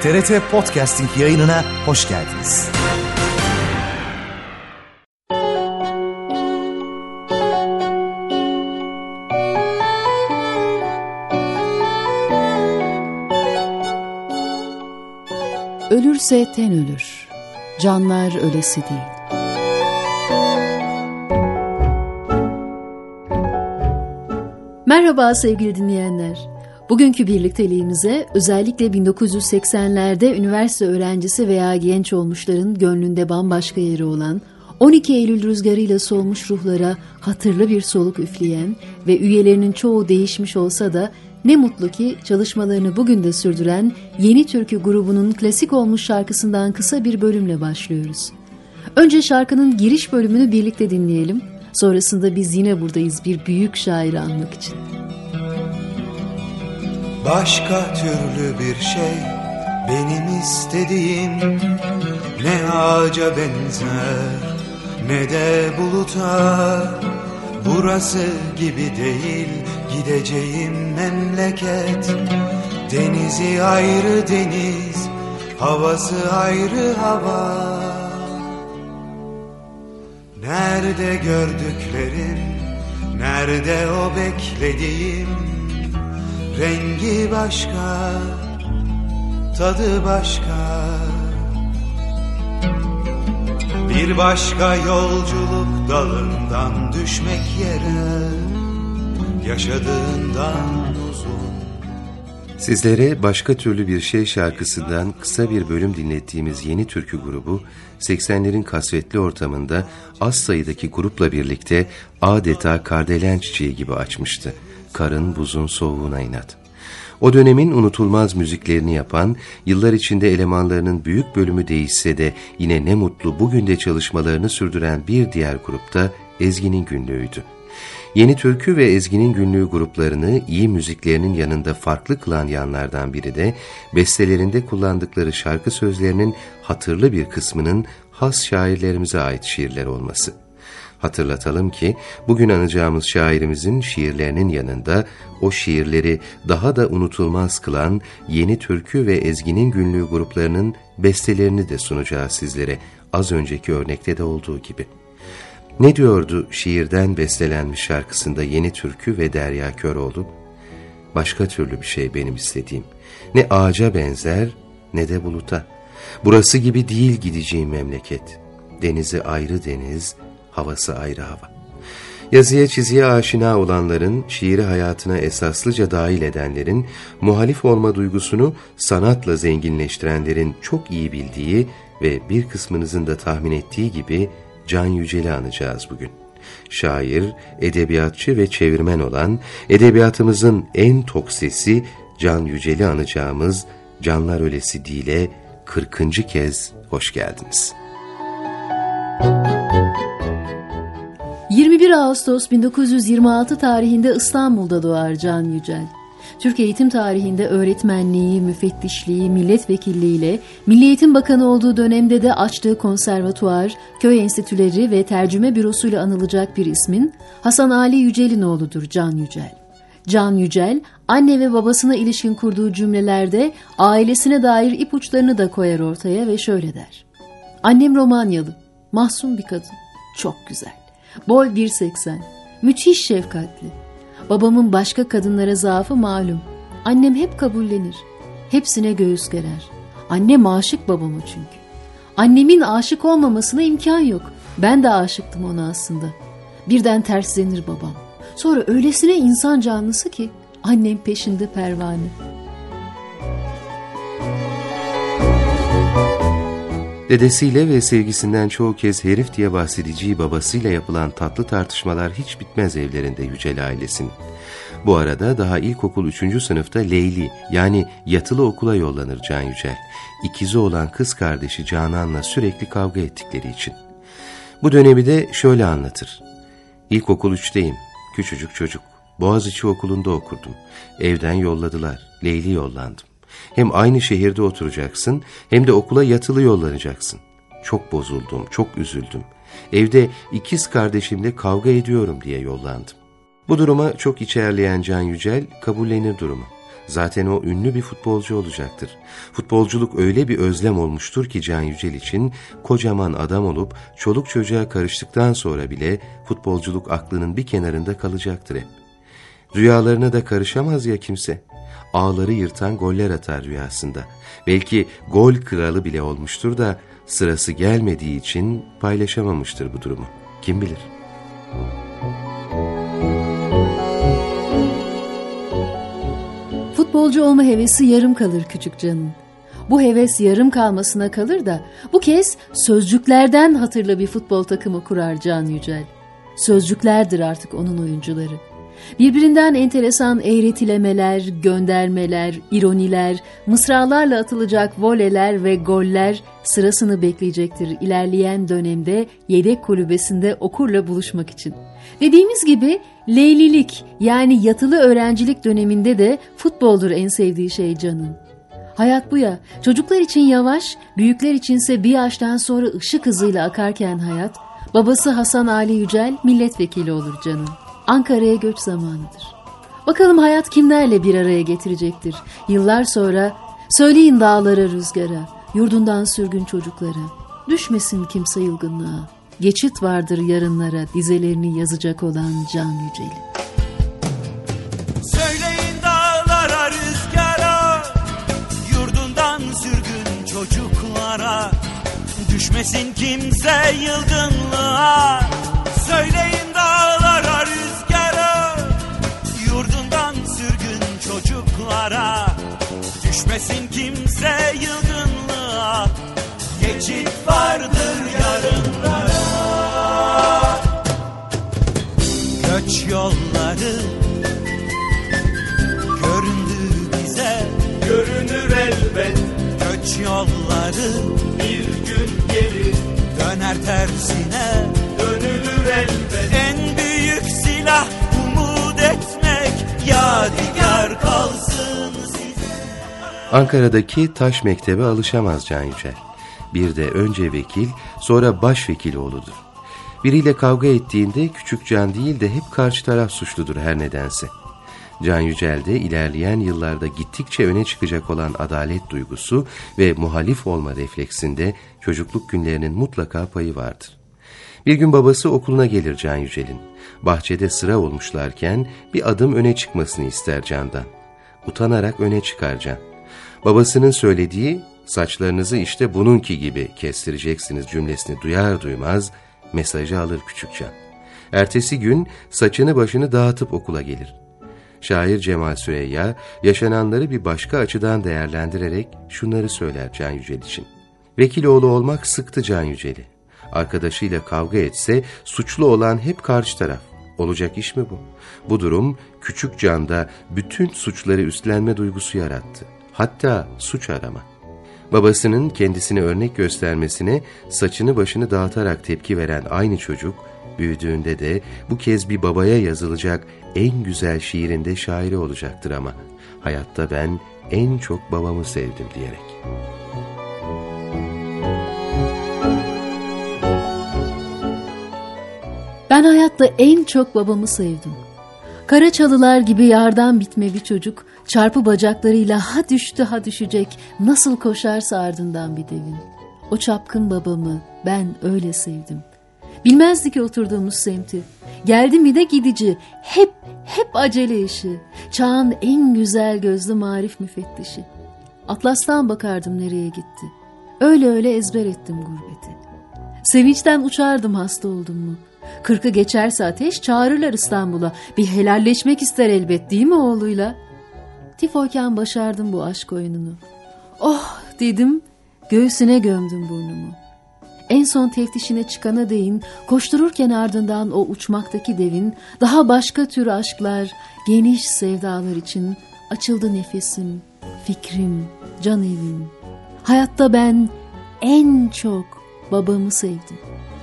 TRT Podcasting yayınına hoş geldiniz. Ölürse ten ölür, canlar ölesi değil. Merhaba sevgili dinleyenler. Bugünkü birlikteliğimize özellikle 1980'lerde üniversite öğrencisi veya genç olmuşların gönlünde bambaşka yeri olan, 12 Eylül rüzgarıyla solmuş ruhlara hatırlı bir soluk üfleyen ve üyelerinin çoğu değişmiş olsa da ne mutlu ki çalışmalarını bugün de sürdüren Yeni Türkü grubunun klasik olmuş şarkısından kısa bir bölümle başlıyoruz. Önce şarkının giriş bölümünü birlikte dinleyelim. Sonrasında biz yine buradayız bir büyük şairi anmak için. Başka türlü bir şey benim istediğim, ne ağaca benzer ne de buluta. Burası gibi değil gideceğim memleket. Denizi ayrı deniz, havası ayrı hava. Nerede gördüklerim, nerede o beklediğim? Rengi başka, tadı başka. Bir başka yolculuk dalından düşmek yere, yaşadığından uzun. Sizlere başka türlü bir şey şarkısından kısa bir bölüm dinlettiğimiz Yeni Türkü grubu, 80'lerin kasvetli ortamında az sayıdaki grupla birlikte adeta kardelen çiçeği gibi açmıştı. Karın buzun soğuğuna inat. O dönemin unutulmaz müziklerini yapan, yıllar içinde elemanlarının büyük bölümü değişse de yine ne mutlu bugün de çalışmalarını sürdüren bir diğer grupta Ezgi'nin Günlüğü'ydü. Yeni Türkü ve Ezgi'nin Günlüğü gruplarını iyi müziklerinin yanında farklı kılan yanlardan biri de bestelerinde kullandıkları şarkı sözlerinin hatırlı bir kısmının has şairlerimize ait şiirler olması. Hatırlatalım ki bugün anacağımız şairimizin şiirlerinin yanında o şiirleri daha da unutulmaz kılan Yeni Türkü ve Ezgi'nin Günlüğü gruplarının bestelerini de sunacağız sizlere, az önceki örnekte de olduğu gibi. Ne diyordu şiirden bestelenmiş şarkısında Yeni Türkü ve Derya Köroğlu? Başka türlü bir şey benim istediğim, ne ağaca benzer ne de buluta. Burası gibi değil gideceğim memleket. Denizi ayrı deniz, havası ayrı hava. Yazıya çiziye aşina olanların, şiiri hayatına esaslıca dahil edenlerin, muhalif olma duygusunu sanatla zenginleştirenlerin çok iyi bildiği ve bir kısmınızın da tahmin ettiği gibi Can Yücel'i anacağız bugün. Şair, edebiyatçı ve çevirmen olan, edebiyatımızın en tok sesi Can Yücel'i anacağımız Canlar Ölesi Değil'e 40. kez hoş geldiniz. 21 Ağustos 1926 tarihinde İstanbul'da doğar Can Yücel. Türk eğitim tarihinde öğretmenliği, müfettişliği, milletvekilliğiyle, Milli Eğitim Bakanı olduğu dönemde de açtığı konservatuvar, köy enstitüleri ve tercüme bürosuyla anılacak bir ismin Hasan Ali Yücel'in oğludur Can Yücel. Can Yücel, anne ve babasına ilişkin kurduğu cümlelerde ailesine dair ipuçlarını da koyar ortaya ve şöyle der. Annem Romanyalı, mahzun bir kadın, çok güzel. Boy 1.80, müthiş şefkatli. Babamın başka kadınlara zaafı malum. Annem hep kabullenir, hepsine göğüs gerer. Annem aşık babama çünkü. Annemin aşık olmamasına imkan yok. Ben de aşıktım ona aslında. Birden terslenir babam. Sonra öylesine insan canlısı ki annem peşinde pervane. Dedesiyle ve sevgisinden çoğu kez herif diye bahsedeceği babasıyla yapılan tatlı tartışmalar hiç bitmez evlerinde Yücel ailesinin. Bu arada daha ilkokul 3. sınıfta Leyli yani yatılı okula yollanır Can Yücel. İkizi olan kız kardeşi Canan'la sürekli kavga ettikleri için. Bu dönemi de şöyle anlatır. İlkokul 3'teyim, küçücük çocuk. Boğaziçi Okulu'nda okurdum. Evden yolladılar, Leyli yollandım. Hem aynı şehirde oturacaksın hem de okula yatılı yollanacaksın. Çok bozuldum, çok üzüldüm. Evde ikiz kardeşimle kavga ediyorum diye yollandım. Bu duruma çok içerleyen Can Yücel kabullenir durumu. zaten o ünlü bir futbolcu olacaktır. Futbolculuk öyle bir özlem olmuştur ki Can Yücel için kocaman adam olup çoluk çocuğa karıştıktan sonra bile futbolculuk aklının bir kenarında kalacaktır hep. Rüyalarına da karışamaz ya kimse. Ağları yırtan goller atar rüyasında. Belki gol kralı bile olmuştur da sırası gelmediği için paylaşamamıştır bu durumu. Kim bilir? Futbolcu olma hevesi yarım kalır küçük Can'ın. Bu heves yarım kalmasına kalır da bu kez sözcüklerden hatırlı bir futbol takımı kurar Can Yücel. Sözcüklerdir artık onun oyuncuları. Birbirinden enteresan eğretilemeler, göndermeler, ironiler, mısralarla atılacak voleler ve goller sırasını bekleyecektir ilerleyen dönemde yedek kulübesinde okurla buluşmak için. Dediğimiz gibi leylilik yani yatılı öğrencilik döneminde de futboldur en sevdiği şey Can'ın. Hayat bu ya, çocuklar için yavaş, büyükler içinse bir yaştan sonra ışık hızıyla akarken hayat, babası Hasan Ali Yücel milletvekili olur Can'ın. Ankara'ya göç zamanıdır. Bakalım hayat kimlerle bir araya getirecektir. Yıllar sonra söyleyin dağlara rüzgara, yurdundan sürgün çocuklara, düşmesin kimse yılgınlığa. Geçit vardır yarınlara dizelerini yazacak olan Can Yücel'in. Söyleyin dağlara rüzgara, yurdundan sürgün çocuklara, düşmesin kimse yılgınlığa. Söyleyin dağlara rüzgara, yurdundan sürgün çocuklara, düşmesin kimse yılgınlığa. Geçit vardır yarınlara. Göç yolları göründü bize, görünür elbet. Göç yolları bir gün gelir, döner tersine, dönülür elbet. En büyük silah umut etmek, yadigar kalsın size. Ankara'daki Taş Mektebe'e alışamaz Can Yücel. Bir de önce vekil, sonra başvekil oğludur. Biriyle kavga ettiğinde küçük Can değil de hep karşı taraf suçludur her nedense. Can Yücel'de ilerleyen yıllarda gittikçe öne çıkacak olan adalet duygusu ve muhalif olma refleksinde çocukluk günlerinin mutlaka payı vardır. Bir gün babası okuluna gelir Can Yücel'in. Bahçede sıra olmuşlarken bir adım öne çıkmasını ister Can'dan. Utanarak öne çıkar Can. Babasının söylediği saçlarınızı işte bununki gibi kestireceksiniz cümlesini duyar duymaz mesajı alır küçük Can. Ertesi gün saçını başını dağıtıp okula gelir. Şair Cemal Süreyya yaşananları bir başka açıdan değerlendirerek şunları söyler Can Yücel için. Vekiloğlu olmak sıktı Can Yücel'i. Arkadaşıyla kavga etse suçlu olan hep karşı taraf. Olacak iş mi bu? Bu durum küçük Can'da bütün suçları üstlenme duygusu yarattı. Hatta suç arama. Babasının kendisine örnek göstermesine saçını başını dağıtarak tepki veren aynı çocuk, büyüdüğünde de bu kez bir babaya yazılacak en güzel şiirinde şairi olacaktır ama hayatta ben en çok babamı sevdim diyerek. Ben hayatta en çok babamı sevdim. Kara çalılar gibi yardan bitme bir çocuk, çarpı bacaklarıyla ha düştü ha düşecek, nasıl koşarsa ardından bir devin. O çapkın babamı ben öyle sevdim. Bilmezdi ki oturduğumuz semti. Geldi mi de gidici, hep acele işi. Çağın en güzel gözlü marif müfettişi. Atlas'tan bakardım nereye gitti. Öyle ezber ettim gurbeti. Sevinçten uçardım hasta oldum mu. 40'ı geçerse ateş çağırırlar İstanbul'a. Bir helalleşmek ister elbet değil mi oğluyla? Tifoyken başardım bu aşk oyununu. Oh dedim, göğsüne gömdüm burnumu. En son teftişine çıkana değin, koştururken ardından o uçmaktaki devin, daha başka tür aşklar, geniş sevdalar için açıldı nefesim, fikrim, can evim. Hayatta ben en çok babamı sevdim.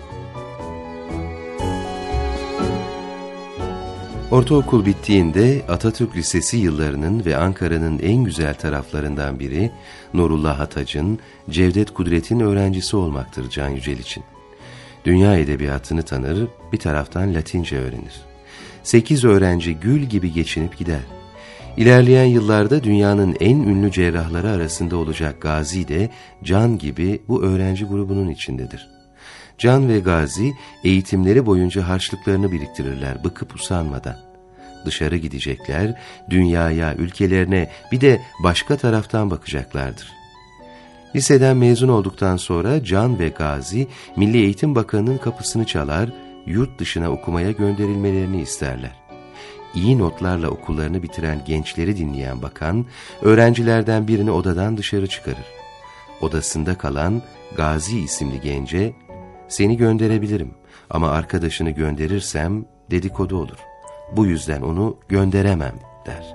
Ortaokul bittiğinde Atatürk Lisesi yıllarının ve Ankara'nın en güzel taraflarından biri Nurullah Atac'ın, Cevdet Kudret'in öğrencisi olmaktır Can Yücel için. Dünya edebiyatını tanır, bir taraftan Latince öğrenir. 8 öğrenci gül gibi geçinip gider. İlerleyen yıllarda dünyanın en ünlü cerrahları arasında olacak Gazi de Can gibi bu öğrenci grubunun içindedir. Can ve Gazi eğitimleri boyunca harçlıklarını biriktirirler bıkıp usanmadan. Dışarı gidecekler, dünyaya, ülkelerine, bir de başka taraftan bakacaklardır. Liseden mezun olduktan sonra Can ve Gazi, Milli Eğitim Bakanı'nın kapısını çalar, yurt dışına okumaya gönderilmelerini isterler. İyi notlarla okullarını bitiren gençleri dinleyen bakan, öğrencilerden birini odadan dışarı çıkarır. Odasında kalan Gazi isimli gence, "Seni gönderebilirim ama arkadaşını gönderirsem dedikodu olur. Bu yüzden onu gönderemem," der.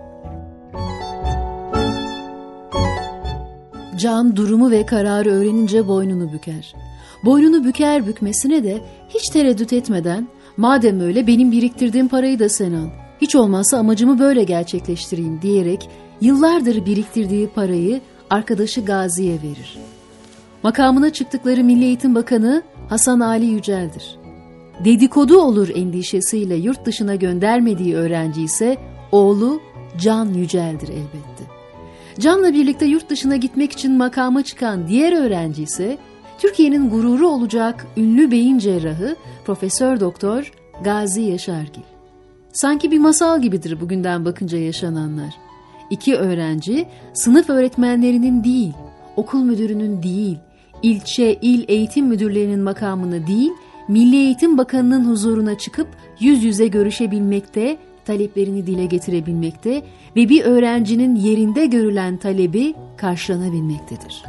Can durumu ve kararı öğrenince boynunu büker. Boynunu büker bükmesine de hiç tereddüt etmeden, "Madem öyle benim biriktirdiğim parayı da sen al. Hiç olmazsa amacımı böyle gerçekleştireyim," diyerek yıllardır biriktirdiği parayı arkadaşı Gazi'ye verir. Makamına çıktıkları Milli Eğitim Bakanı Hasan Ali Yücel'dir. Dedikodu olur endişesiyle yurt dışına göndermediği öğrenci ise oğlu Can Yücel'dir elbette. Can'la birlikte yurt dışına gitmek için makama çıkan diğer öğrenci ise Türkiye'nin gururu olacak ünlü beyin cerrahı Profesör Doktor Gazi Yaşargil. Sanki bir masal gibidir bugünden bakınca yaşananlar. İki öğrenci sınıf öğretmenlerinin değil, okul müdürünün değil, ilçe, il eğitim müdürlerinin makamını değil, Milli Eğitim Bakanı'nın huzuruna çıkıp yüz yüze görüşebilmekte, taleplerini dile getirebilmekte ve bir öğrencinin yerinde görülen talebi karşılanabilmektedir.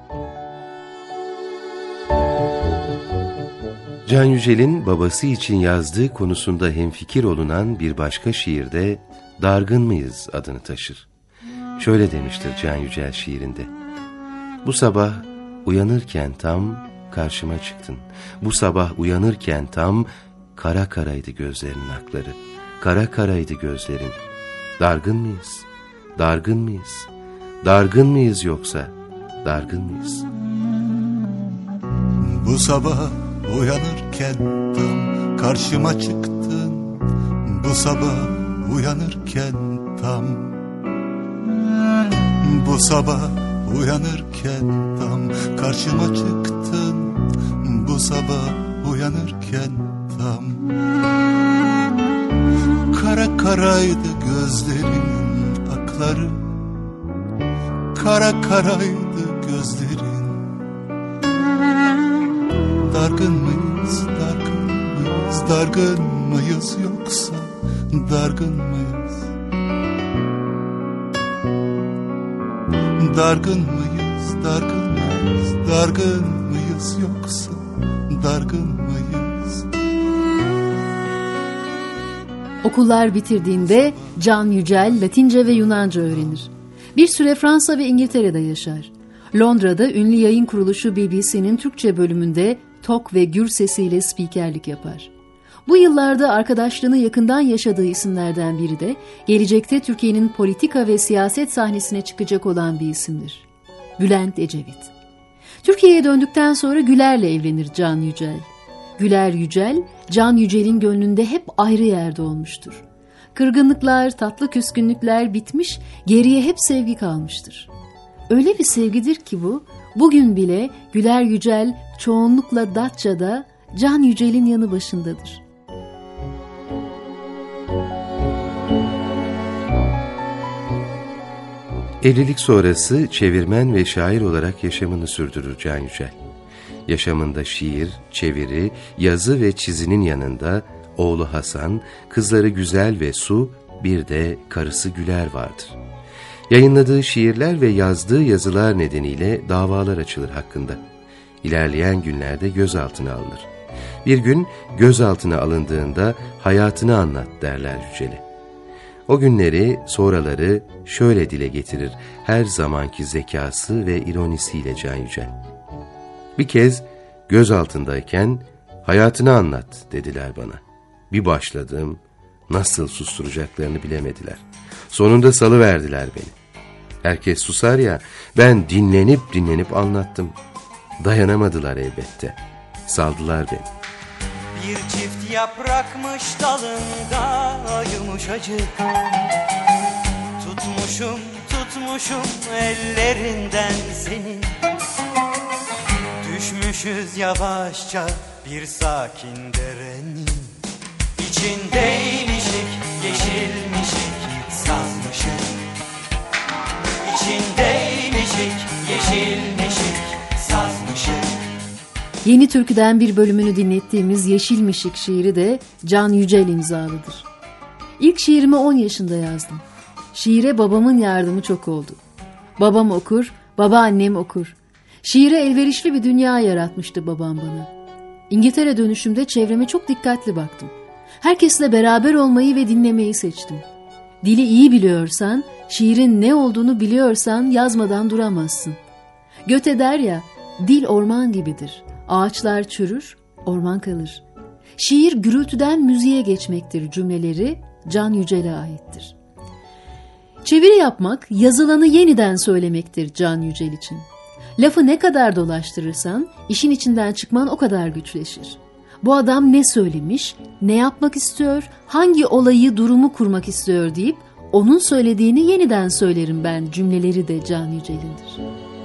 Can Yücel'in babası için yazdığı konusunda hemfikir olunan bir başka şiirde "Dargın mıyız?" adını taşır. Şöyle demiştir Can Yücel şiirinde: "Bu sabah uyanırken tam karşıma çıktın. Bu sabah uyanırken tam kara karaydı gözlerinin akları. Kara karaydı gözlerin. Dargın mıyız? Dargın mıyız? Dargın mıyız yoksa? Dargın mıyız?" Bu sabah uyanırken tam karşıma çıktın. Bu sabah uyanırken tam. Bu sabah uyanırken tam karşıma çıktın. Bu sabah uyanırken tam. Kara karaydı gözlerinin akları. Kara karaydı gözlerin. Dargın mıyız, dargın mıyız, dargın mıyız yoksa dargın mıyız? Dargın mıyız, dargın mıyız, dargın mıyız yoksa dargın mıyız? Okullar bitirdiğinde Can Yücel Latince ve Yunanca öğrenir. Bir süre Fransa ve İngiltere'de yaşar. Londra'da ünlü yayın kuruluşu BBC'nin Türkçe bölümünde tok ve gür sesiyle spikerlik yapar. Bu yıllarda arkadaşlığını yakından yaşadığı isimlerden biri de gelecekte Türkiye'nin politika ve siyaset sahnesine çıkacak olan bir isimdir. Bülent Ecevit. Türkiye'ye döndükten sonra Güler'le evlenir Can Yücel. Güler Yücel, Can Yücel'in gönlünde hep ayrı yerde olmuştur. Kırgınlıklar, tatlı küskünlükler bitmiş, geriye hep sevgi kalmıştır. Öyle bir sevgidir ki bu, bugün bile Güler Yücel çoğunlukla Datça'da Can Yücel'in yanı başındadır. Evlilik sonrası çevirmen ve şair olarak yaşamını sürdürür Can Yücel. Yaşamında şiir, çeviri, yazı ve çizinin yanında oğlu Hasan, kızları Güzel ve Su, bir de karısı Güler vardır. Yayınladığı şiirler ve yazdığı yazılar nedeniyle davalar açılır hakkında. İlerleyen günlerde gözaltına alınır. Bir gün gözaltına alındığında hayatını anlat derler Yücel'e. O günleri, sonraları şöyle dile getirir her zamanki zekası ve ironisiyle Can Yücel. Bir kez gözaltındayken hayatını anlat dediler bana. Bir başladım, nasıl susturacaklarını bilemediler. Sonunda salıverdiler beni. Herkes susar ya, ben dinlenip anlattım. Dayanamadılar elbette. Saldılar beni. Bir çift yaprakmış dalında yumuşacık, tutmuş Tutmuşum ellerinden seni. Düşmüşüz yavaşça bir sakin derenin İçindeymişik, yeşilmişik, sazmışık. İçindeymişik, yeşilmişik, sazmışık. Yeni Türkü'den bir bölümünü dinlettiğimiz Yeşilmişik şiiri de Can Yücel imzalıdır. İlk şiirimi 10 yaşında yazdım. Şiire babamın yardımı çok oldu. Babam okur, babaannem okur. Şiire elverişli bir dünya yaratmıştı babam bana. İngiltere dönüşümde çevreme çok dikkatli baktım. Herkesle beraber olmayı ve dinlemeyi seçtim. Dili iyi biliyorsan, şiirin ne olduğunu biliyorsan yazmadan duramazsın. Goethe der ya, dil orman gibidir. Ağaçlar çürür, orman kalır. Şiir gürültüden müziğe geçmektir cümleleri Can Yücel'e aittir. Çeviri yapmak, yazılanı yeniden söylemektir Can Yücel için. Lafı ne kadar dolaştırırsan, işin içinden çıkman o kadar güçleşir. Bu adam ne söylemiş, ne yapmak istiyor, hangi olayı, durumu kurmak istiyor deyip, onun söylediğini yeniden söylerim ben cümleleri de Can Yücel'indir.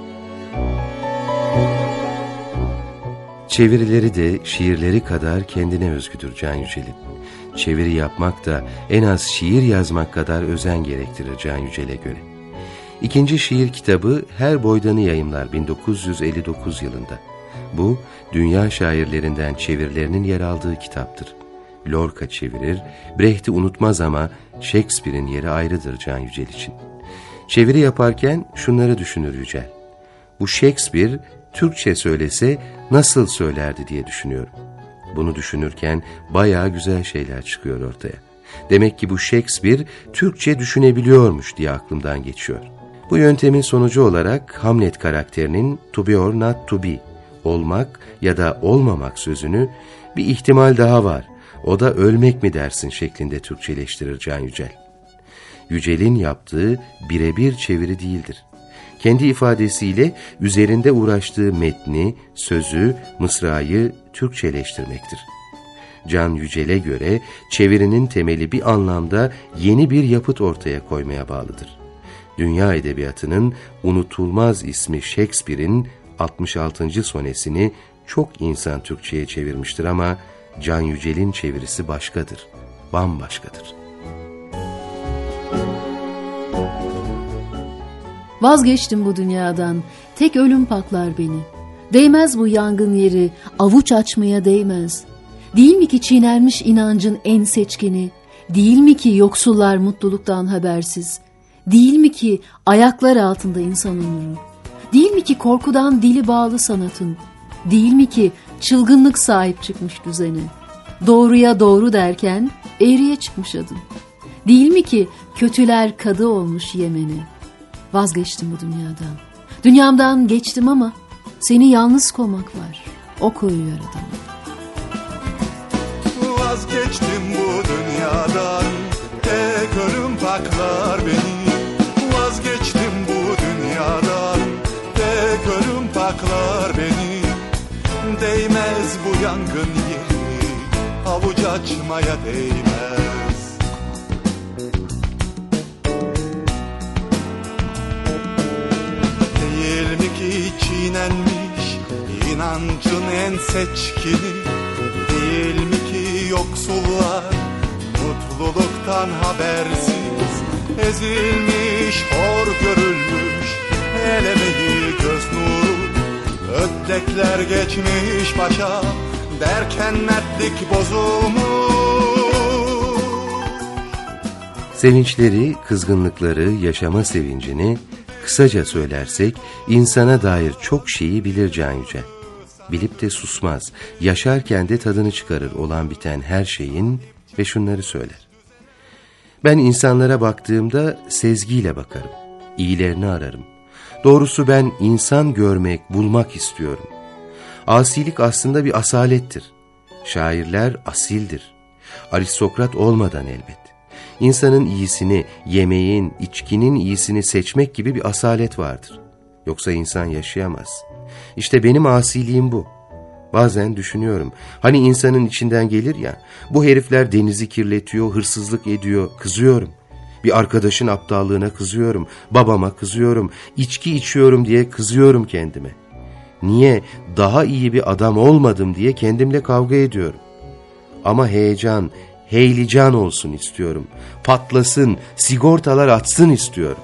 Çevirileri de şiirleri kadar kendine özgüdür Can Yücel'in. Çeviri yapmak da en az şiir yazmak kadar özen gerektirir Can Yücel'e göre. İkinci şiir kitabı Her Boydan'ı yayımlar 1959 yılında. Bu, dünya şairlerinden çevirilerinin yer aldığı kitaptır. Lorca çevirir, Brecht'i unutmaz ama Shakespeare'in yeri ayrıdır Can Yücel için. Çeviri yaparken şunları düşünür Yücel. Bu Shakespeare Türkçe söylese nasıl söylerdi diye düşünüyorum. Bunu düşünürken bayağı güzel şeyler çıkıyor ortaya. Demek ki bu Shakespeare Türkçe düşünebiliyormuş diye aklımdan geçiyor. Bu yöntemin sonucu olarak Hamlet karakterinin to be or not to be, olmak ya da olmamak sözünü bir ihtimal daha var, o da ölmek mi dersin şeklinde Türkçeleştirir Can Yücel. Yücel'in yaptığı birebir çeviri değildir. Kendi ifadesiyle üzerinde uğraştığı metni, sözü, mısrayı Türkçeleştirmektir. Can Yücel'e göre çevirinin temeli bir anlamda yeni bir yapıt ortaya koymaya bağlıdır. Dünya edebiyatının unutulmaz ismi Shakespeare'in 66. sonesini çok insan Türkçe'ye çevirmiştir ama Can Yücel'in çevirisi başkadır, bambaşkadır. Vazgeçtim bu dünyadan, tek ölüm paklar beni. Değmez bu yangın yeri, avuç açmaya değmez. Değil mi ki çiğnenmiş inancın en seçkini? Değil mi ki yoksullar mutluluktan habersiz? Değil mi ki ayaklar altında insan onuru? Değil mi ki korkudan dili bağlı sanatın? Değil mi ki çılgınlık sahip çıkmış düzene? Doğruya doğru derken eğriye çıkmış adın. Değil mi ki kötüler kadı olmuş Yemen'e? Vazgeçtim bu dünyadan. Dünyamdan geçtim ama seni yalnız koymak var. O koyuyor adamı. Vazgeçtim bu dünyadan, tek ölüm paklar beni. Vazgeçtim bu dünyadan, tek ölüm paklar beni. Değmez bu yangın yeri, avuç açmaya değmez. Değil mi ki çiğnenmiş inancın en seçkini? Değil mi ki yoksullar mutluluktan habersiz, ezilmiş, hor görülmüş el emeği göz nuru, ödlekler geçmiş başa derken mertlik bozulmuş. Sevinçleri, kızgınlıkları, yaşama sevincini kısaca söylersek insana dair çok şeyi bilir Can Yücel. Bilip de susmaz, yaşarken de tadını çıkarır olan biten her şeyin ve şunları söyler. Ben insanlara baktığımda sezgiyle bakarım, iyilerini ararım. Doğrusu ben insan görmek, bulmak istiyorum. Asilik aslında bir asalettir. Şairler asildir. Aristokrat olmadan elbet. İnsanın iyisini, yemeğin, içkinin iyisini seçmek gibi bir asalet vardır. Yoksa insan yaşayamaz. İşte benim asiliğim bu. Bazen düşünüyorum, hani insanın içinden gelir ya, bu herifler denizi kirletiyor, hırsızlık ediyor, kızıyorum. Bir arkadaşın aptallığına kızıyorum, babama kızıyorum, içki içiyorum diye kızıyorum kendime. Niye daha iyi bir adam olmadım diye kendimle kavga ediyorum. Ama heyecan, heylican olsun istiyorum. Patlasın, sigortalar atsın istiyorum.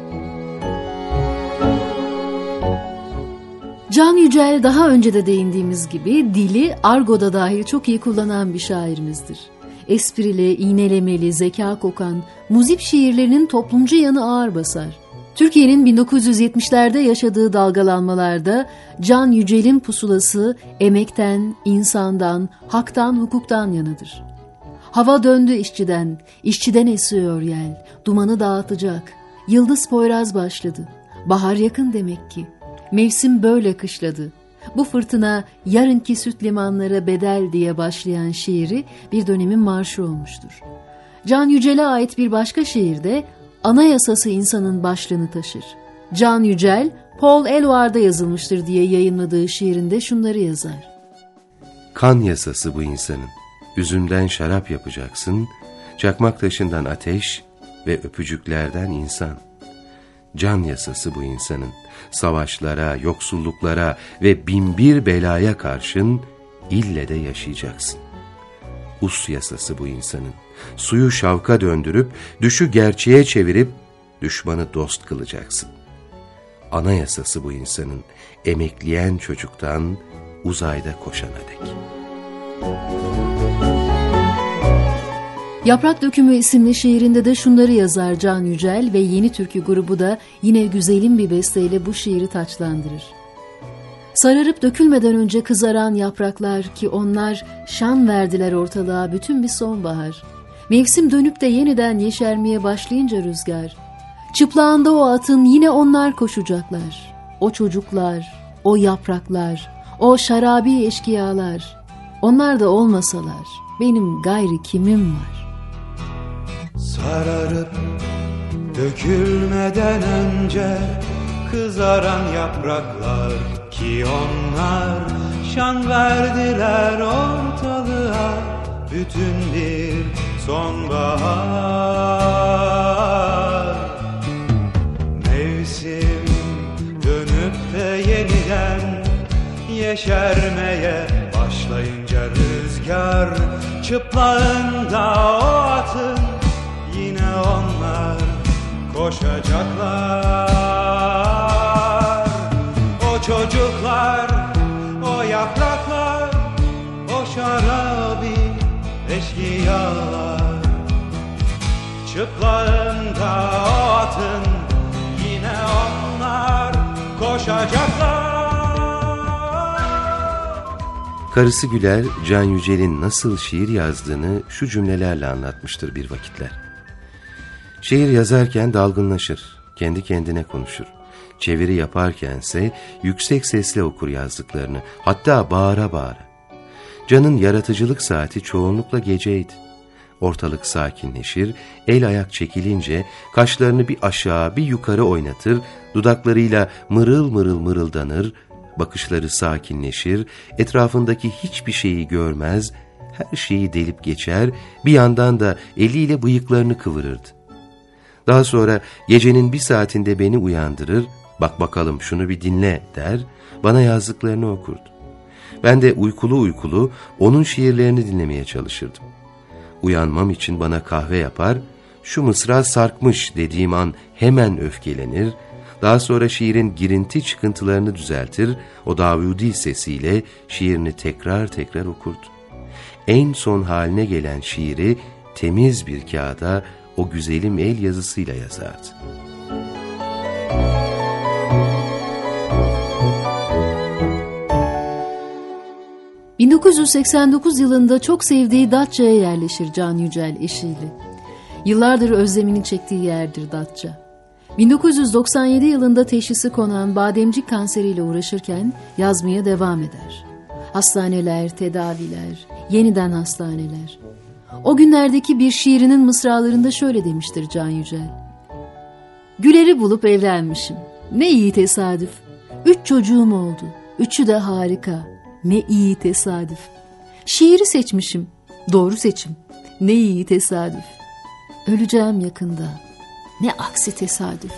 Can Yücel daha önce de değindiğimiz gibi dili argoda dahil çok iyi kullanan bir şairimizdir. Esprili, iğnelemeli, zeka kokan, muzip şiirlerinin toplumcu yanı ağır basar. Türkiye'nin 1970'lerde yaşadığı dalgalanmalarda Can Yücel'in pusulası emekten, insandan, haktan, hukuktan yanadır. Hava döndü işçiden esiyor yel, dumanı dağıtacak. Yıldız Poyraz başladı, bahar yakın demek ki. Mevsim böyle kışladı. Bu fırtına yarınki süt limanlara bedel diye başlayan şiiri bir dönemin marşı olmuştur. Can Yücel'e ait bir başka şiirde anayasası insanın başlığını taşır. Can Yücel, Paul Eluard'a yazılmıştır diye yayınladığı şiirinde şunları yazar. Kan yasası bu insanın. Üzümden şarap yapacaksın, çakmak taşından ateş ve öpücüklerden insan. Can yasası bu insanın. Savaşlara, yoksulluklara ve binbir belaya karşın ille de yaşayacaksın. Us yasası bu insanın. Suyu şavka döndürüp, düşü gerçeğe çevirip, düşmanı dost kılacaksın. Ana yasası bu insanın. Emekleyen çocuktan uzayda koşana dek. Yaprak Dökümü isimli şiirinde de şunları yazar Can Yücel ve Yeni Türkü grubu da yine güzelim bir besteyle bu şiiri taçlandırır. Sararıp dökülmeden önce kızaran yapraklar ki onlar şan verdiler ortalığa bütün bir sonbahar. Mevsim dönüp de yeniden yeşermeye başlayınca rüzgar. Çıplağında o atın yine onlar koşacaklar. O çocuklar, o yapraklar, o şarabi eşkıyalar. Onlar da olmasalar benim gayri kimim var? Sararıp dökülmeden önce kızaran yapraklar ki onlar şan verdiler ortalığa bütün bir sonbahar. Mevsim dönüp de yeniden yeşermeye başlayınca rüzgar çıplağında o atın yine onlar koşacaklar. O çocuklar, o yapraklar, o şarabi eşkıyalar. Çıplağında o atın yine onlar koşacaklar. Karısı Güler, Can Yücel'in nasıl şiir yazdığını şu cümlelerle anlatmıştır bir vakitler. Şiir yazarken dalgınlaşır, kendi kendine konuşur. Çeviri yaparkense yüksek sesle okur yazdıklarını, hatta bağıra bağıra. Can'ın yaratıcılık saati çoğunlukla geceydi. Ortalık sakinleşir, el ayak çekilince kaşlarını bir aşağı bir yukarı oynatır, dudaklarıyla mırıl mırıl mırıldanır, bakışları sakinleşir, etrafındaki hiçbir şeyi görmez, her şeyi delip geçer, bir yandan da eliyle bıyıklarını kıvırırdı. Daha sonra gecenin bir saatinde beni uyandırır, bak bakalım şunu bir dinle der, bana yazdıklarını okurdu. Ben de uykulu uykulu onun şiirlerini dinlemeye çalışırdım. Uyanmam için bana kahve yapar, şu mısra sarkmış dediğim an hemen öfkelenir, daha sonra şiirin girinti çıkıntılarını düzeltir, o Davudi sesiyle şiirini tekrar tekrar okurdu. En son haline gelen şiiri temiz bir kağıda o güzelim el yazısıyla yazardı. ...1989 yılında çok sevdiği Datça'ya yerleşir Can Yücel eşiyle. Yıllardır özlemini çektiği yerdir Datça. 1997 yılında teşhisi konan bademcik kanseriyle uğraşırken yazmaya devam eder. Hastaneler, tedaviler, yeniden hastaneler. O günlerdeki bir şiirinin mısralarında şöyle demiştir Can Yücel. Güler'i bulup evlenmişim. Ne iyi tesadüf. 3 çocuğum oldu. 3'ü de harika. Ne iyi tesadüf. Şiiri seçmişim. Doğru seçim. Ne iyi tesadüf. Öleceğim yakında. Ne aksi tesadüf.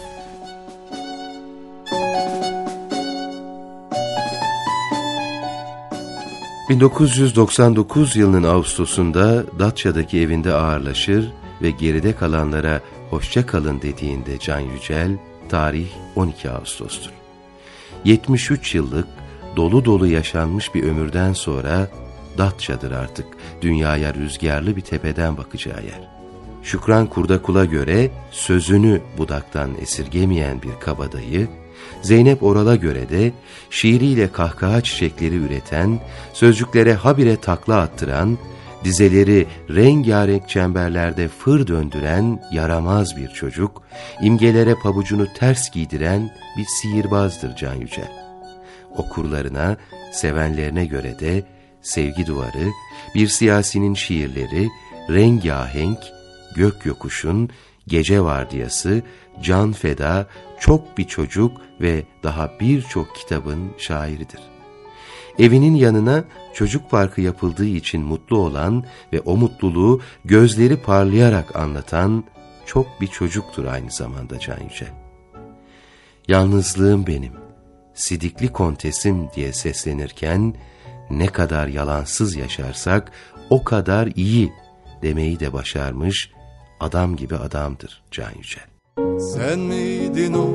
...1999 yılının Ağustos'unda Datça'daki evinde ağırlaşır ve geride kalanlara hoşça kalın dediğinde Can Yücel, tarih 12 Ağustos'tur. 73 yıllık dolu dolu yaşanmış bir ömürden sonra Datça'dır artık dünyaya rüzgarlı bir tepeden bakacağı yer. Şükran Kurdakul'a göre sözünü budaktan esirgemeyen bir kabadayı, Zeynep Oral'a göre de şiiriyle kahkaha çiçekleri üreten, sözcüklere habire takla attıran, dizeleri rengarenk çemberlerde fır döndüren yaramaz bir çocuk, imgelere pabucunu ters giydiren bir sihirbazdır Can Yücel. Okurlarına, sevenlerine göre de Sevgi Duvarı, bir siyasinin şiirleri, Rengahenk, Gök Yokuşun, Gece Vardiyası, Can Feda, Çok Bir Çocuk ve daha birçok kitabın şairidir. Evinin yanına çocuk parkı yapıldığı için mutlu olan ve o mutluluğu gözleri parlayarak anlatan çok bir çocuktur aynı zamanda Can Yücel. Yalnızlığım benim, sidikli kontesim diye seslenirken, ne kadar yalansız yaşarsak o kadar iyi demeyi de başarmış adam gibi adamdır Can Yücel. Sen miydin o?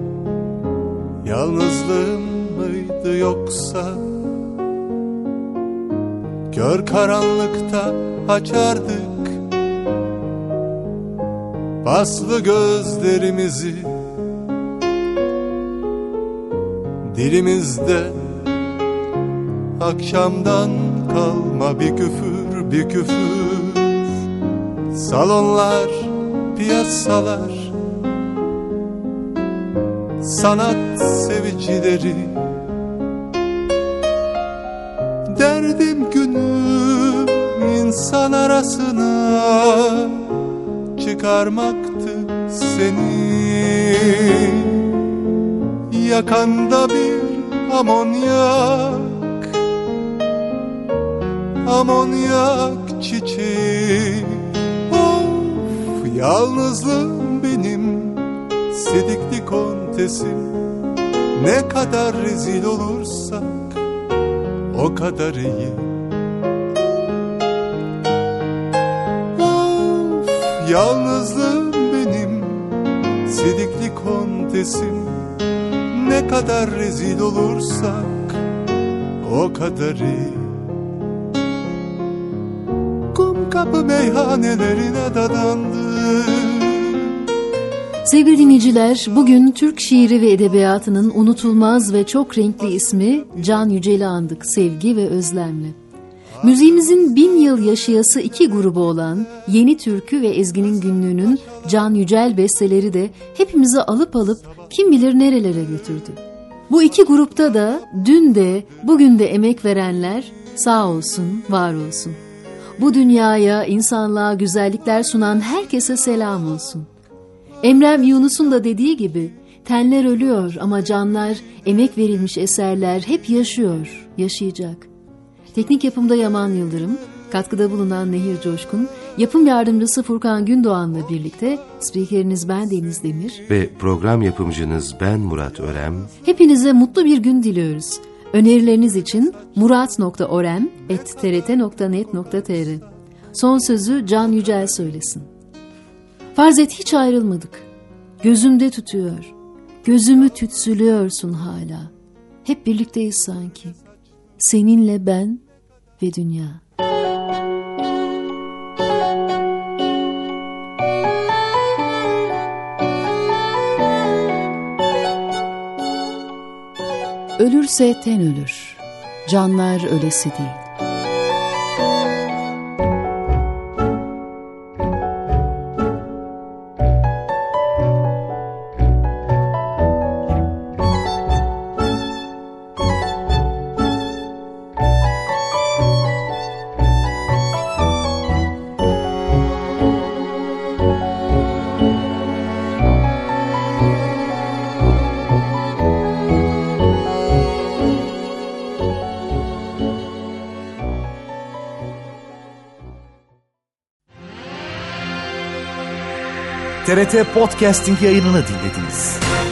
Yalnızlığım mıydı yoksa? Kör karanlıkta açardık paslı gözlerimizi, dilimizde akşamdan kalma bir küfür, bir küfür. Salonlar, piyasalar, sanat sevicileri, derdim günüm insan arasına çıkarmaktı seni. Yakanda bir amonyak, amonyak çiçeği. Of, yalnızlığım benim, sidikli kontesim. Ne kadar rezil olursak o kadar iyi. Of, yalnızlığım benim, sidikli kontesim. Ne kadar rezil olursak o kadar iyi. Kumkapı meyhanelerine dadandı. Sevgili dinleyiciler, bugün Türk şiiri ve edebiyatının unutulmaz ve çok renkli ismi Can Yücel'i andık sevgi ve özlemle. Müziğimizin 1000 yıl yaşayası iki grubu olan Yeni Türkü ve Ezgi'nin Günlüğü'nün Can Yücel besteleri de hepimizi alıp kim bilir nerelere götürdü. Bu iki grupta da dün de bugün de emek verenler sağ olsun, var olsun. Bu dünyaya, insanlığa güzellikler sunan herkese selam olsun. Emrem Yunus'un da dediği gibi, tenler ölüyor ama canlar, emek verilmiş eserler hep yaşıyor, yaşayacak. Teknik yapımda Yaman Yıldırım, katkıda bulunan Nehir Coşkun, yapım yardımcısı Furkan Gündoğan'la birlikte spikeriniz ben Deniz Demir ve program yapımcınız ben Murat Örem. Hepinize mutlu bir gün diliyoruz. Önerileriniz için murat.orem@trt.net.tr. Son sözü Can Yücel söylesin. Farz et hiç ayrılmadık. Gözümde tutuyor. Gözümü tütsülüyorsun hala. Hep birlikteyiz sanki. Seninle ben ve dünya. Ölürse ten ölür. Canlar ölesi değil. TRT Podcasting yayınını dinlediniz.